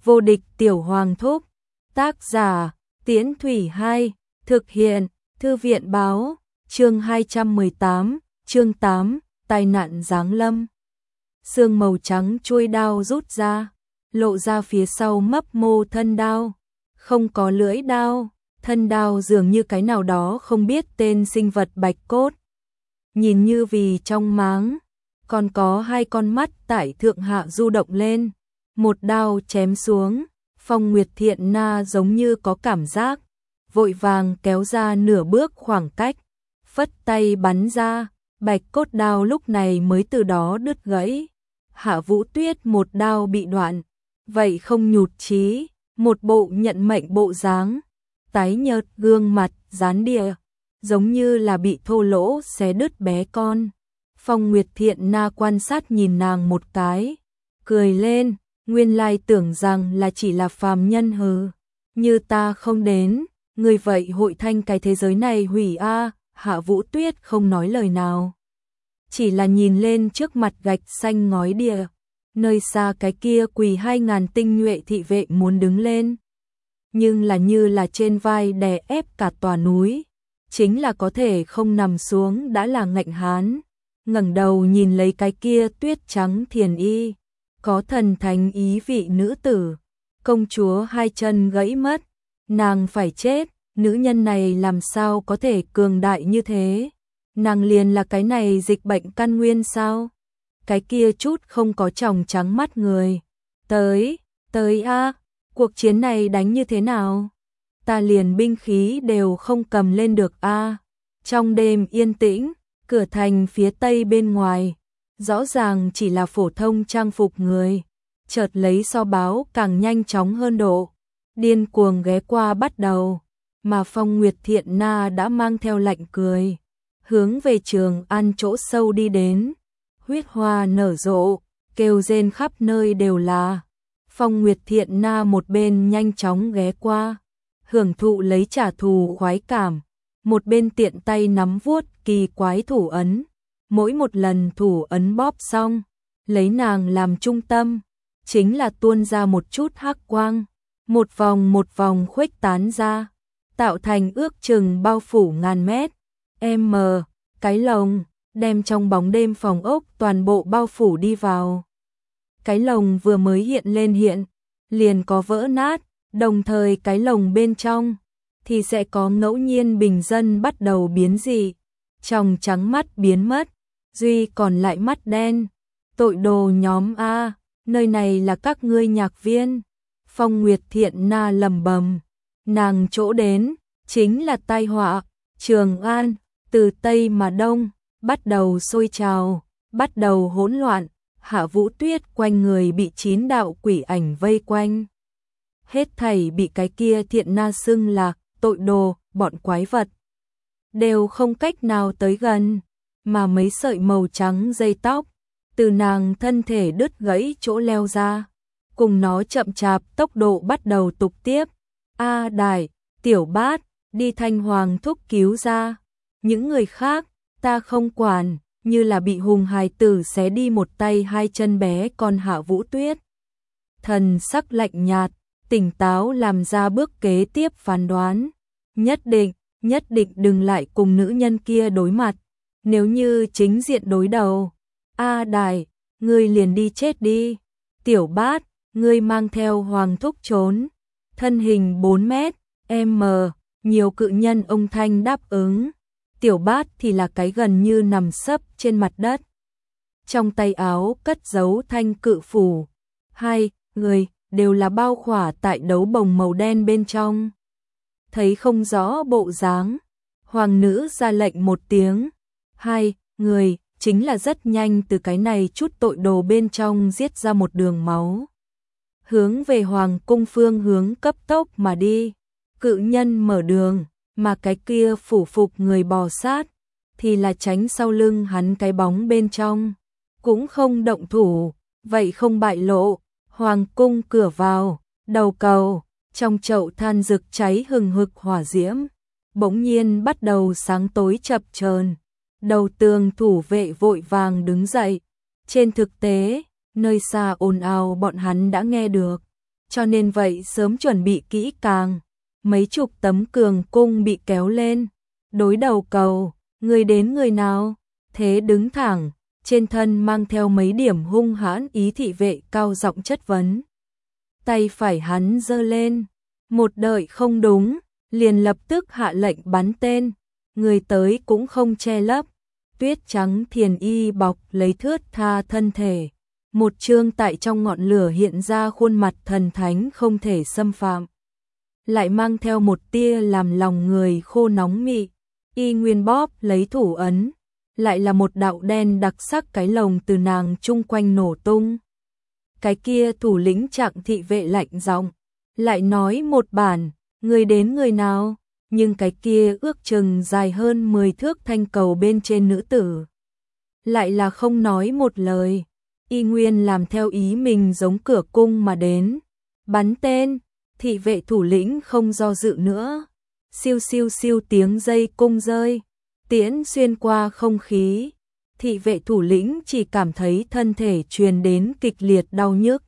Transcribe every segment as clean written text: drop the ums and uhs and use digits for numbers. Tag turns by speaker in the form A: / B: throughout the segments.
A: Vô địch tiểu hoàng thúc. Tác giả, Tiễn Thủy 2, thực hiện, Thư viện báo, chương 218, chương 8, tai nạn giáng lâm. Xương màu trắng chuôi đao rút ra, lộ ra phía sau mấp mô thân đao. Không có lưỡi đao, thân đao dường như cái nào đó không biết tên sinh vật bạch cốt. Nhìn như vì trong máng, còn có hai con mắt tại thượng hạ du động lên. Một đao chém xuống, Phong Nguyệt Thiện Na giống như có cảm giác, vội vàng kéo ra nửa bước khoảng cách, phất tay bắn ra, bạch cốt đao lúc này mới từ đó đứt gãy. Hạ Vũ Tuyết một đao bị đoạn, vậy không nhụt chí, một bộ nhận mệnh bộ dáng, tái nhợt gương mặt dán địa, giống như là bị thô lỗ xé đứt bé con. Phong Nguyệt Thiện Na quan sát nhìn nàng một cái, cười lên, nguyên lai tưởng rằng là chỉ là phàm nhân hừ, như ta không đến, người vậy hội thanh cái thế giới này hủy a. Hạ Vũ Tuyết không nói lời nào, chỉ là nhìn lên trước mặt gạch xanh ngói địa, nơi xa cái kia quỳ 2000 tinh nhuệ thị vệ muốn đứng lên, nhưng là như là trên vai đè ép cả tòa núi, chính là có thể không nằm xuống đã là ngạnh hán. Ngẩng đầu nhìn lấy cái kia tuyết trắng thiền y, có thần thánh ý vị nữ tử, công chúa hai chân gãy mất, nàng phải chết, nữ nhân này làm sao có thể cường đại như thế, nàng liền là cái này dịch bệnh căn nguyên sao? Cái kia chút không có tròng trắng mắt người, tới a, cuộc chiến này đánh như thế nào? Ta liền binh khí đều không cầm lên được a. Trong đêm yên tĩnh, cửa thành phía tây bên ngoài, rõ ràng chỉ là phổ thông trang phục người, chợt lấy so báo càng nhanh chóng hơn độ, điên cuồng ghé qua bắt đầu, mà Phong Nguyệt Thiện Na đã mang theo lạnh cười, hướng về Trường An chỗ sâu đi đến, huyết hoa nở rộ, kêu rên khắp nơi đều là. Phong Nguyệt Thiện Na một bên nhanh chóng ghé qua, hưởng thụ lấy trả thù khoái cảm, một bên tiện tay nắm vuốt kỳ quái thủ ấn, mỗi một lần thủ ấn bóp xong, lấy nàng làm trung tâm, chính là tuôn ra một chút hắc quang, một vòng khuếch tán ra, tạo thành ước chừng bao phủ ngàn mét, cái lồng, đem trong bóng đêm phòng ốc toàn bộ bao phủ đi vào. Cái lồng vừa mới hiện, liền có vỡ nát, đồng thời cái lồng bên trong thì sẽ có ngẫu nhiên bình dân bắt đầu biến dị, tròng trắng mắt biến mất, duy còn lại mắt đen. Tội đồ nhóm a, nơi này là các ngươi nhạc viên. Phong Nguyệt Thiện Na lẩm bẩm, nàng chỗ đến chính là tai họa. Trường An từ tây mà đông bắt đầu sôi trào, bắt đầu hỗn loạn. Hạ Vũ Tuyết quanh người bị 9 đạo quỷ ảnh vây quanh, hết thảy bị cái kia Thiện Na xưng là tội đồ, bọn quái vật đều không cách nào tới gần, mà mấy sợi màu trắng dây tóc từ nàng thân thể đứt gãy chỗ leo ra, cùng nó chậm chạp tốc độ bắt đầu tục tiếp. A Đại, Tiểu Bát, đi Thanh Hoàng thúc cứu ra, những người khác ta không quản, như là bị hùng hài tử xé đi một tay hai chân bé con. Hạ Vũ Tuyết thần sắc lạnh nhạt, tỉnh táo làm ra bước kế tiếp phán đoán, nhất định đừng lại cùng nữ nhân kia đối mặt, nếu như chính diện đối đầu, A Đại, ngươi liền đi chết đi. Tiểu Bát, ngươi mang theo Hoàng thúc trốn. Thân hình 4 mét, nhiều cự nhân ông thanh đáp ứng. Tiểu Bát thì là cái gần như nằm sấp trên mặt đất, trong tay áo cất giấu thanh cự phủ, hai người đều là bao khỏa tại đấu bồng màu đen bên trong, thấy không rõ bộ dáng. Hoàng nữ ra lệnh một tiếng, hai người chính là rất nhanh từ cái này chút tội đồ bên trong giết ra một đường máu, hướng về Hoàng cung phương hướng cấp tốc mà đi. Cự nhân mở đường, mà cái kia phủ phục người bò sát thì là tránh sau lưng hắn cái bóng bên trong, cũng không động thủ, vậy không bại lộ. Hoàng cung cửa vào, đầu cầu, trong chậu than rực cháy hừng hực hỏa diễm, bỗng nhiên bắt đầu sáng tối chập chờn. Đầu tường thủ vệ vội vàng đứng dậy. Trên thực tế, nơi xa ồn ào bọn hắn đã nghe được, cho nên vậy sớm chuẩn bị kỹ càng. Mấy chục tấm cường cung bị kéo lên, đối đầu cầu, người đến người nào, thế đứng thẳng, trên thân mang theo mấy điểm hung hãn ý thị vệ cao giọng chất vấn. Tay phải hắn giơ lên, một đợi không đúng, liền lập tức hạ lệnh bắn tên, người tới cũng không che lấp, tuyết trắng thiền y bọc lấy thướt tha thân thể, một chương tại trong ngọn lửa hiện ra khuôn mặt thần thánh không thể xâm phạm, lại mang theo một tia làm lòng người khô nóng mị, y nguyên bóp lấy thủ ấn, lại là một đạo đen đặc sắc cái lồng từ nàng chung quanh nổ tung. Cái kia thủ lĩnh Trạng thị vệ lạnh giọng, lại nói một bản, người đến người nào, nhưng cái kia ước chừng dài hơn 10 thước thanh cầu bên trên nữ tử. Lại là không nói một lời, y nguyên làm theo ý mình giống cửa cung mà đến. Bắn tên, thị vệ thủ lĩnh không do dự nữa. Siêu siêu siêu tiếng dây cung rơi, tiễn xuyên qua không khí. Thị vệ thủ lĩnh chỉ cảm thấy thân thể truyền đến kịch liệt đau nhức.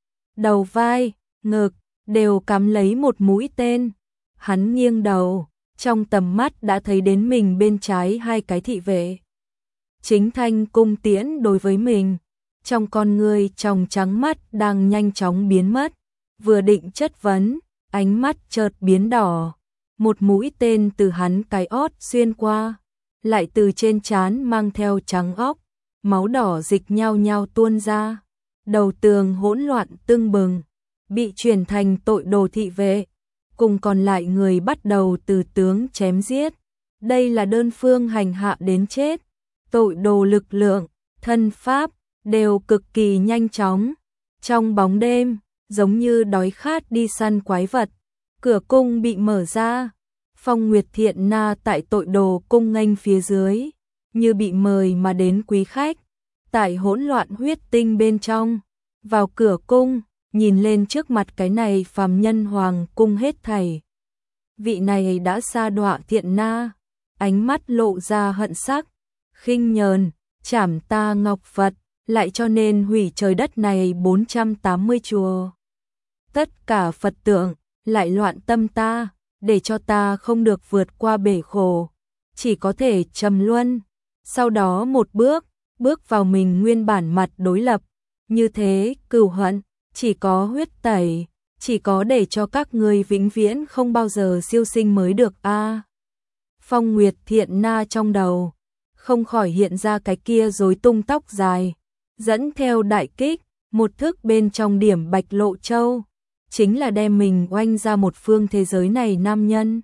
A: Đầu vai, ngực, đều cắm lấy một mũi tên. Hắn nghiêng đầu, trong tầm mắt đã thấy đến mình bên trái hai cái thị vệ. Chính thanh cung tiễn đối với mình, trong con người trong trắng mắt đang nhanh chóng biến mất. Vừa định chất vấn, ánh mắt chợt biến đỏ. Một mũi tên từ hắn cái ót xuyên qua, lại từ trên trán mang theo trắng óc, máu đỏ dịch nhao nhao tuôn ra. Đầu tường hỗn loạn tưng bừng, bị chuyển thành tội đồ thị vệ, cùng còn lại người bắt đầu từ tướng chém giết. Đây là đơn phương hành hạ đến chết, tội đồ lực lượng, thân pháp, đều cực kỳ nhanh chóng. Trong bóng đêm, giống như đói khát đi săn quái vật, cửa cung bị mở ra. Phong Nguyệt Thiện Na tại tội đồ cung nghênh phía dưới, như bị mời mà đến quý khách, tại hỗn loạn huyết tinh bên trong, vào cửa cung, nhìn lên trước mặt cái này phàm nhân hoàng cung hết thảy. Vị này đã sa đọa Thiện Na, ánh mắt lộ ra hận sắc, khinh nhờn, chảm ta ngọc Phật, lại cho nên hủy trời đất này 480 chùa. Tất cả Phật tượng, lại loạn tâm ta, để cho ta không được vượt qua bể khổ, chỉ có thể trầm luân, sau đó một bước vào mình nguyên bản mặt đối lập, như thế cừu hận, chỉ có huyết tẩy, chỉ có để cho các ngươi vĩnh viễn không bao giờ siêu sinh mới được a. Phong Nguyệt Thiện Na trong đầu, không khỏi hiện ra cái kia rối tung tóc dài, dẫn theo đại kích, một thước bên trong điểm Bạch Lộ Châu. Chính là đem mình oanh ra một phương thế giới này nam nhân.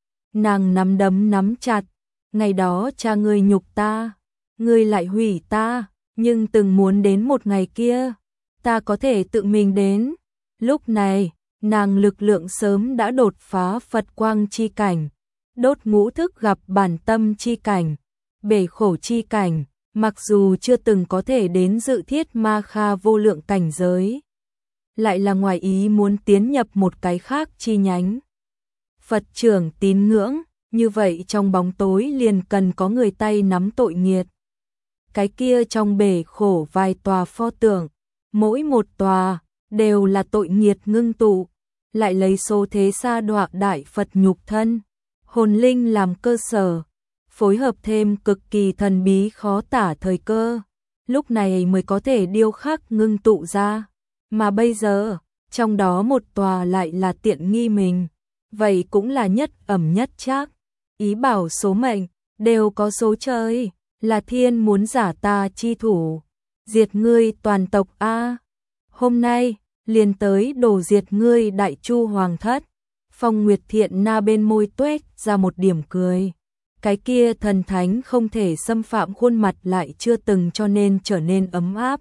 A: Nàng nắm đấm nắm chặt, ngày đó cha ngươi nhục ta, ngươi lại hủy ta, nhưng từng muốn đến một ngày kia, ta có thể tự mình đến. Lúc này, nàng lực lượng sớm đã đột phá Phật quang chi cảnh, đốt ngũ thức gặp bản tâm chi cảnh, bể khổ chi cảnh, mặc dù chưa từng có thể đến dự thiết ma kha vô lượng cảnh giới, lại là ngoài ý muốn tiến nhập một cái khác chi nhánh. Phật trưởng tín ngưỡng, như vậy trong bóng tối liền cần có người tay nắm tội nghiệt. Cái kia trong bể khổ vài tòa pho tượng, mỗi một tòa đều là tội nghiệt ngưng tụ, lại lấy số thế sa đọa đại Phật nhục thân, hồn linh làm cơ sở, phối hợp thêm cực kỳ thần bí khó tả thời cơ, lúc này mới có thể điêu khắc ngưng tụ ra. Mà bây giờ, trong đó một tòa lại là tiện nghi mình, vậy cũng là nhất ẩm nhất trác. Ý bảo số mệnh, đều có số trời, là thiên muốn giả ta chi thủ, diệt ngươi toàn tộc a. Hôm nay, liền tới đổ diệt ngươi đại chu hoàng thất. Phong Nguyệt Thiện Na bên môi tuét ra một điểm cười. Cái kia thần thánh không thể xâm phạm khuôn mặt lại chưa từng cho nên trở nên ấm áp.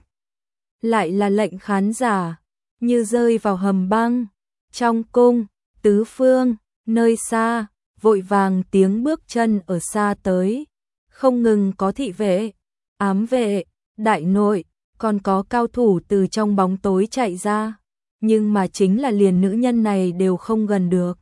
A: Lại là lệnh khán giả, như rơi vào hầm băng. Trong cung, tứ phương, nơi xa, vội vàng tiếng bước chân ở xa tới. Không ngừng có thị vệ, ám vệ, đại nội, còn có cao thủ từ trong bóng tối chạy ra. Nhưng mà chính là liền nữ nhân này đều không gần được.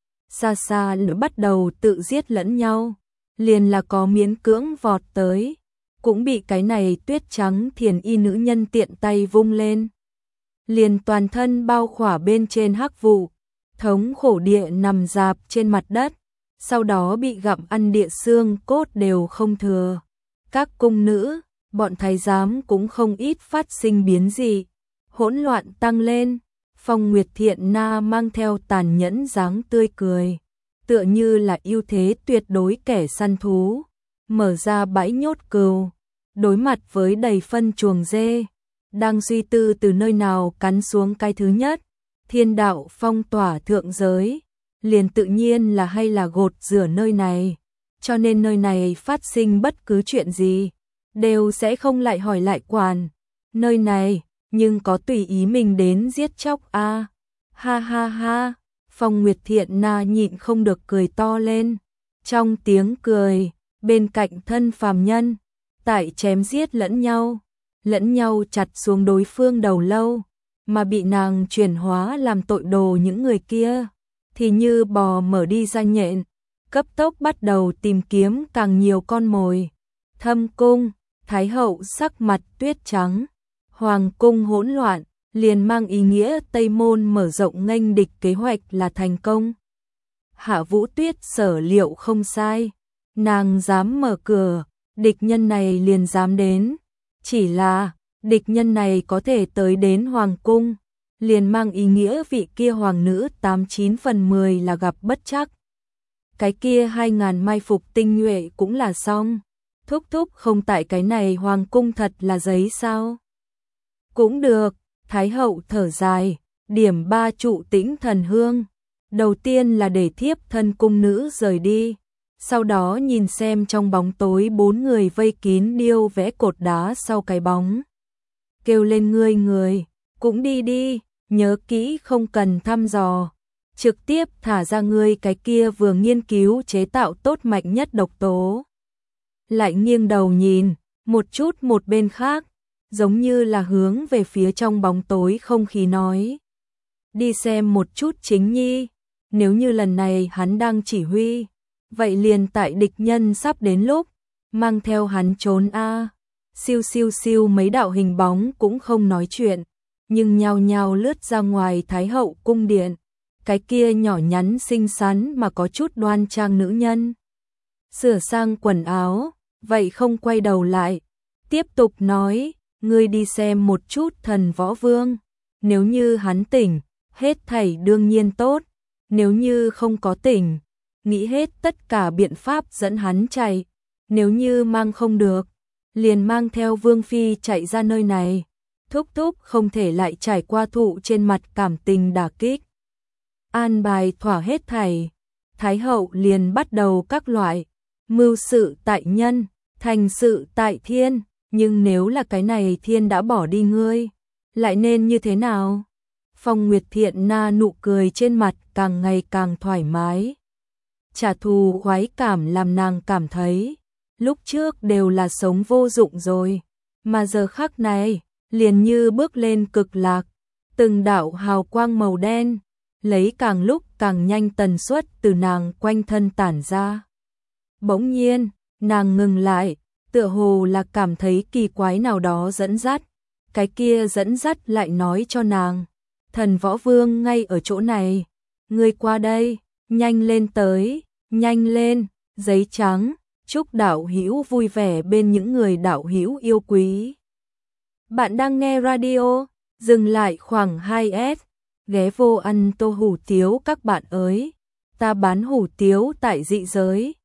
A: Xa xa nữa bắt đầu tự giết lẫn nhau. Liền là có miễn cưỡng vọt tới, cũng bị cái này tuyết trắng thiền y nữ nhân tiện tay vung lên. liền toàn thân bao khỏa bên trên hắc vụ, thống khổ địa nằm rạp trên mặt đất, sau đó bị gặm ăn địa xương cốt đều không thừa. Các cung nữ, bọn thái giám cũng không ít phát sinh biến dị, hỗn loạn tăng lên. Phong Nguyệt Thiện Na mang theo tàn nhẫn dáng tươi cười, tựa như là ưu thế tuyệt đối kẻ săn thú, mở ra bãi nhốt cừu, đối mặt với đầy phân chuồng dê, đang suy tư từ nơi nào cắn xuống cái thứ nhất. Thiên đạo phong tỏa thượng giới, liền tự nhiên là hay là gột rửa nơi này, cho nên nơi này phát sinh bất cứ chuyện gì, đều sẽ không lại hỏi lại quản. Nơi này, nhưng có tùy ý mình đến giết chóc a. Ha ha ha, Phong Nguyệt Thiện Na nhịn không được cười to lên. Trong tiếng cười, bên cạnh thân phàm nhân, tại chém giết lẫn nhau chặt xuống đối phương đầu lâu, mà bị nàng chuyển hóa làm tội đồ những người kia, thì như bò mở đi ra nhện, cấp tốc bắt đầu tìm kiếm càng nhiều con mồi. Thâm cung, Thái hậu sắc mặt tuyết trắng, hoàng cung hỗn loạn, liền mang ý nghĩa Tây Môn mở rộng nghênh địch kế hoạch là thành công. Hạ Vũ Tuyết sở liệu không sai, nàng dám mở cửa, địch nhân này liền dám đến, chỉ là địch nhân này có thể tới đến hoàng cung, liền mang ý nghĩa vị kia hoàng nữ 89 phần 10 là gặp bất trắc. Cái kia 2000 mai phục tinh nhuệ cũng là xong. Thúc thúc không tại cái này hoàng cung thật là giấy sao? Cũng được, Thái hậu thở dài, điểm 3 trụ tĩnh thần hương. Đầu tiên là để thiếp thân cung nữ rời đi, sau đó nhìn xem trong bóng tối 4 người vây kín điêu vẽ cột đá sau cái bóng. Kêu lên người, cũng đi đi, nhớ kỹ không cần thăm dò, trực tiếp thả ra ngươi cái kia vừa nghiên cứu chế tạo tốt mạnh nhất độc tố. Lại nghiêng đầu nhìn, một chút một bên khác, giống như là hướng về phía trong bóng tối không khí nói. Đi xem một chút chính nhi, nếu như lần này hắn đang chỉ huy, vậy liền tại địch nhân sắp đến lúc, mang theo hắn trốn a. Siêu siêu siêu mấy đạo hình bóng cũng không nói chuyện, nhưng nhao nhao lướt ra ngoài Thái hậu cung điện. Cái kia nhỏ nhắn xinh xắn mà có chút đoan trang nữ nhân, sửa sang quần áo, vậy không quay đầu lại, tiếp tục nói, ngươi đi xem một chút Thần Võ Vương, nếu như hắn tỉnh, hết thảy đương nhiên tốt, nếu như không có tỉnh, nghĩ hết tất cả biện pháp dẫn hắn chạy, nếu như mang không được, liền mang theo Vương Phi chạy ra nơi này, thúc thúc không thể lại trải qua thụ trên mặt cảm tình đả kích. An bài thỏa hết thảy, Thái hậu liền bắt đầu các loại, mưu sự tại nhân, thành sự tại thiên, nhưng nếu là cái này thiên đã bỏ đi ngươi, lại nên như thế nào? Phong Nguyệt Thiện Na nụ cười trên mặt càng ngày càng thoải mái. Trả thù khoái cảm làm nàng cảm thấy, lúc trước đều là sống vô dụng rồi, mà giờ khắc này, liền như bước lên cực lạc, từng đạo hào quang màu đen, lấy càng lúc càng nhanh tần suất từ nàng quanh thân tản ra. Bỗng nhiên, nàng ngừng lại, tựa hồ là cảm thấy kỳ quái nào đó dẫn dắt, cái kia dẫn dắt lại nói cho nàng, Thần Võ Vương ngay ở chỗ này, ngươi qua đây, nhanh lên tới, nhanh lên, giấy trắng, chúc đạo hữu vui vẻ bên những người đạo hữu yêu quý. Bạn đang nghe radio, dừng lại khoảng 2S, ghé vô ăn tô hủ tiếu các bạn ơi, ta bán hủ tiếu tại dị giới.